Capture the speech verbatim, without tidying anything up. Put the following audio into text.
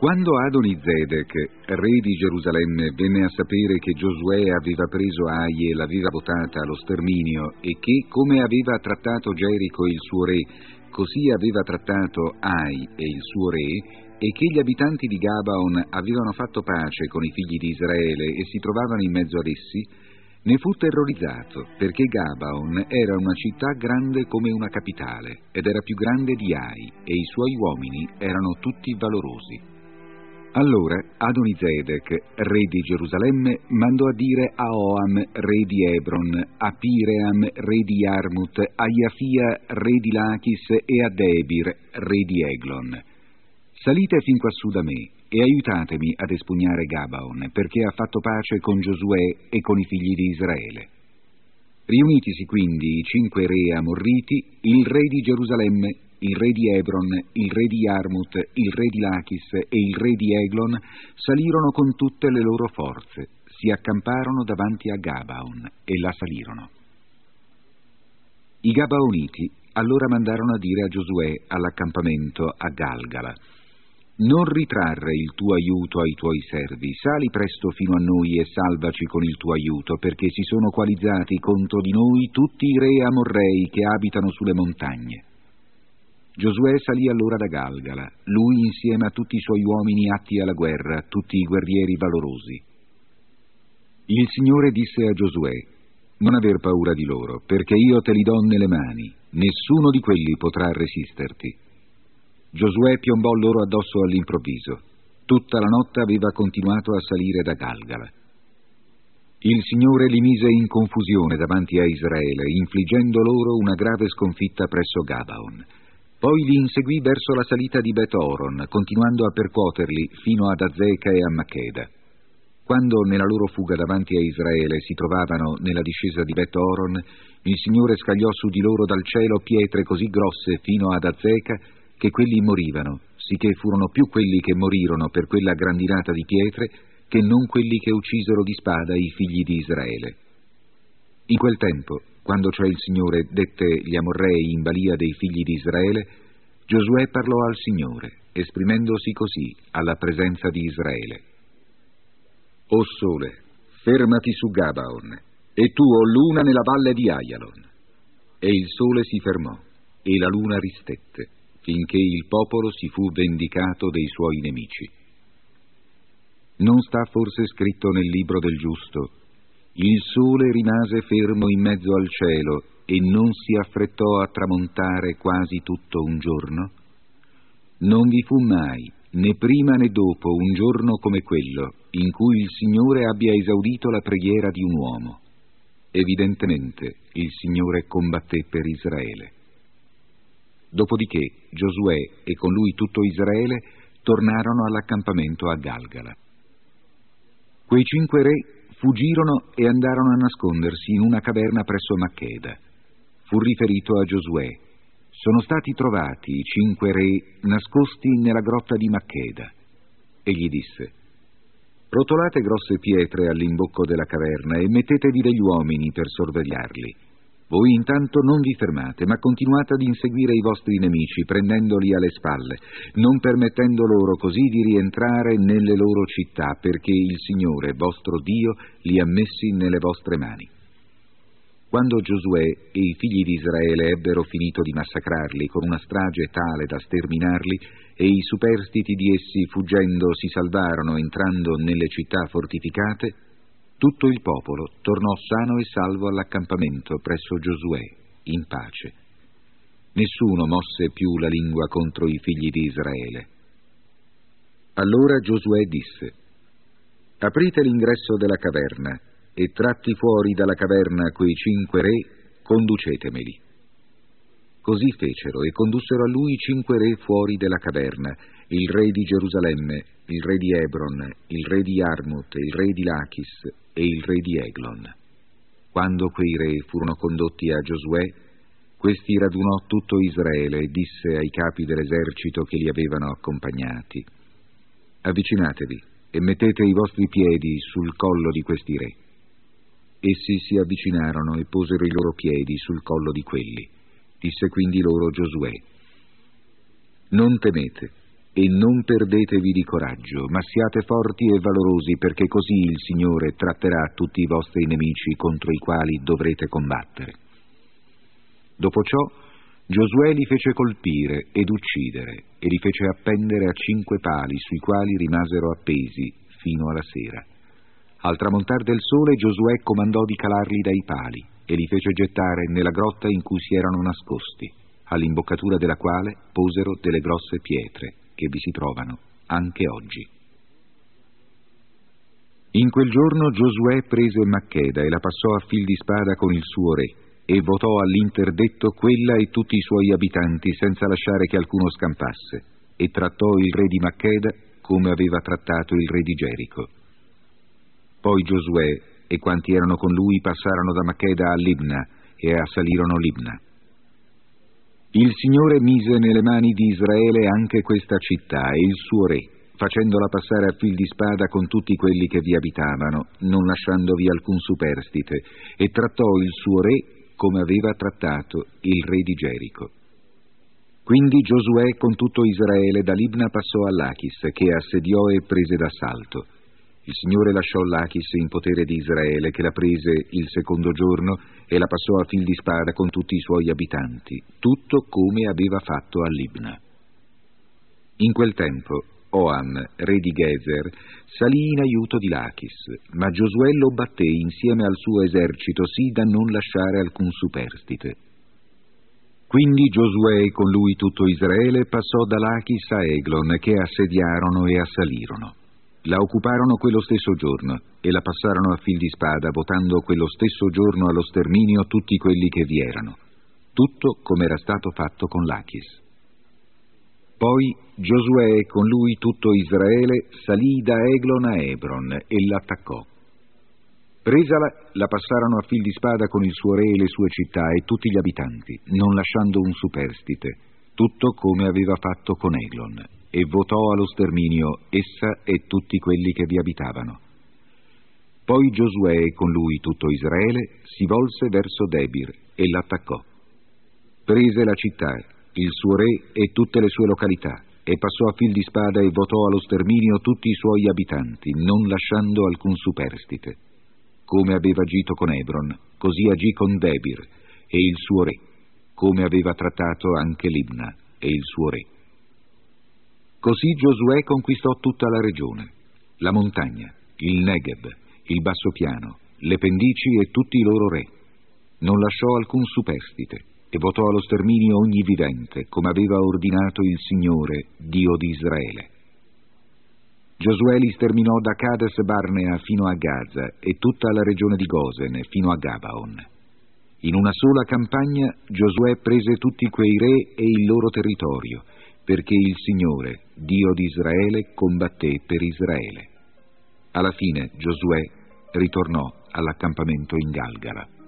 Quando Adoni-Zedec, re di Gerusalemme, venne a sapere che Giosuè aveva preso Ai e l'aveva votata allo sterminio e che, come aveva trattato Gerico il suo re, così aveva trattato Ai e il suo re, e che gli abitanti di Gabaon avevano fatto pace con i figli di Israele e si trovavano in mezzo ad essi, ne fu terrorizzato, perché Gabaon era una città grande come una capitale, ed era più grande di Ai, e i suoi uomini erano tutti valorosi. Allora Adoni-Zedec, re di Gerusalemme, mandò a dire a Oam, re di Ebron, a Piream, re di Yarmut, a Iafia, re di Lachis, e a Debir, re di Eglon: salite fin quassù da me e aiutatemi ad espugnare Gabaon, perché ha fatto pace con Giosuè e con i figli di Israele. Riunitisi quindi i cinque re amorriti, il re di Gerusalemme, il re di Ebron, il re di Yarmut, il re di Lachis e il re di Eglon salirono con tutte le loro forze, si accamparono davanti a Gabaon e la salirono. I Gabaoniti allora mandarono a dire a Giosuè all'accampamento a Galgala: non ritrarre il tuo aiuto ai tuoi servi, sali presto fino a noi e salvaci con il tuo aiuto, perché si sono coalizzati contro di noi tutti i re amorrei che abitano sulle montagne. Giosuè salì allora da Galgala, lui insieme a tutti i suoi uomini atti alla guerra, tutti i guerrieri valorosi. Il Signore disse a Giosuè: non aver paura di loro, perché io te li do nelle mani, nessuno di quelli potrà resisterti. Giosuè piombò loro addosso all'improvviso. Tutta la notte aveva continuato a salire da Galgala. Il Signore li mise in confusione davanti a Israele, infliggendo loro una grave sconfitta presso Gabaon. Poi li inseguì verso la salita di Bet-Oron, continuando a percuoterli fino ad Azeca e a Maccheda. Quando nella loro fuga davanti a Israele si trovavano nella discesa di Bet-Oron, il Signore scagliò su di loro dal cielo pietre così grosse fino ad Azeca che quelli morivano, sicché furono più quelli che morirono per quella grandinata di pietre che non quelli che uccisero di spada i figli di Israele. In quel tempo, quando cioè il Signore dette gli Amorrei in balia dei figli di Israele, Giosuè parlò al Signore, esprimendosi così alla presenza di Israele: O sole, fermati su Gabaon, e tu, o luna, nella valle di Aialon. E il sole si fermò, e la luna ristette, finché il popolo si fu vendicato dei suoi nemici. Non sta forse scritto nel libro del giusto: il sole rimase fermo in mezzo al cielo e non si affrettò a tramontare quasi tutto un giorno? Non vi fu mai, né prima né dopo, un giorno come quello in cui il Signore abbia esaudito la preghiera di un uomo. Evidentemente il Signore combatté per Israele. Dopodiché Giosuè e con lui tutto Israele tornarono all'accampamento a Galgala. Quei cinque re fuggirono e andarono a nascondersi in una caverna presso Maccheda. Fu riferito a Giosuè: sono stati trovati i cinque re nascosti nella grotta di Maccheda. Egli disse: rotolate grosse pietre all'imbocco della caverna e mettetevi degli uomini per sorvegliarli. Voi intanto non vi fermate, ma continuate ad inseguire i vostri nemici, prendendoli alle spalle, non permettendo loro così di rientrare nelle loro città, perché il Signore, vostro Dio, li ha messi nelle vostre mani. Quando Giosuè e i figli di Israele ebbero finito di massacrarli con una strage tale da sterminarli, e i superstiti di essi fuggendo si salvarono entrando nelle città fortificate, tutto il popolo tornò sano e salvo all'accampamento presso Giosuè, in pace. Nessuno mosse più la lingua contro i figli di Israele. Allora Giosuè disse: aprite l'ingresso della caverna, e tratti fuori dalla caverna quei cinque re, conducetemeli. Così fecero e condussero a lui cinque re fuori della caverna, il re di Gerusalemme, il re di Ebron, il re di Yarmut, il re di Lachis e il re di Eglon. Quando quei re furono condotti a Giosuè, questi radunò tutto Israele e disse ai capi dell'esercito che li avevano accompagnati: avvicinatevi e mettete i vostri piedi sul collo di questi re. Essi si avvicinarono e posero i loro piedi sul collo di quelli. Disse quindi loro Giosuè: non temete, e non perdetevi di coraggio, ma siate forti e valorosi, perché così il Signore tratterà tutti i vostri nemici contro i quali dovrete combattere. Dopo ciò, Giosuè li fece colpire ed uccidere, e li fece appendere a cinque pali, sui quali rimasero appesi fino alla sera. Al tramontar del sole, Giosuè comandò di calarli dai pali, e li fece gettare nella grotta in cui si erano nascosti, all'imboccatura della quale posero delle grosse pietre, che vi si trovano anche oggi. In quel giorno Giosuè prese Maccheda e la passò a fil di spada con il suo re, e votò all'interdetto quella e tutti i suoi abitanti, senza lasciare che alcuno scampasse, e trattò il re di Maccheda come aveva trattato il re di Gerico. Poi Giosuè e quanti erano con lui passarono da Maccheda a Libna e assalirono Libna. Il Signore mise nelle mani di Israele anche questa città e il suo re, facendola passare a fil di spada con tutti quelli che vi abitavano, non lasciandovi alcun superstite, e trattò il suo re come aveva trattato il re di Gerico. Quindi Giosuè con tutto Israele da Libna passò a Lachis, che assediò e prese d'assalto. Il Signore lasciò Lachis in potere di Israele, che la prese il secondo giorno e la passò a fil di spada con tutti i suoi abitanti, tutto come aveva fatto a Libna. In quel tempo Oam, re di Gezer, salì in aiuto di Lachis, ma Giosuè lo batté insieme al suo esercito, sì da non lasciare alcun superstite. Quindi Giosuè e con lui tutto Israele passò da Lachis a Eglon, che assediarono e assalirono. La occuparono quello stesso giorno e la passarono a fil di spada, votando quello stesso giorno allo sterminio tutti quelli che vi erano, tutto come era stato fatto con Lachis. Poi Giosuè e con lui tutto Israele salì da Eglon a Hebron e l'attaccò. Presala, la passarono a fil di spada con il suo re e le sue città e tutti gli abitanti, non lasciando un superstite, tutto come aveva fatto con Eglon, e votò allo sterminio essa e tutti quelli che vi abitavano. Poi Giosuè e con lui tutto Israele si volse verso Debir e l'attaccò. Prese la città, il suo re e tutte le sue località, e passò a fil di spada e votò allo sterminio tutti i suoi abitanti, non lasciando alcun superstite. Come aveva agito con Hebron, così agì con Debir e il suo re, come aveva trattato anche Libna e il suo re. Così Giosuè conquistò tutta la regione, la montagna, il Negev, il basso piano, le pendici e tutti i loro re. Non lasciò alcun superstite e votò allo sterminio ogni vivente, come aveva ordinato il Signore, Dio di Israele. Giosuè li sterminò da Cades Barnea fino a Gaza e tutta la regione di Gosen fino a Gabaon. In una sola campagna Giosuè prese tutti quei re e il loro territorio, perché il Signore, Dio di Israele, combatté per Israele. Alla fine Giosuè ritornò all'accampamento in Galgala.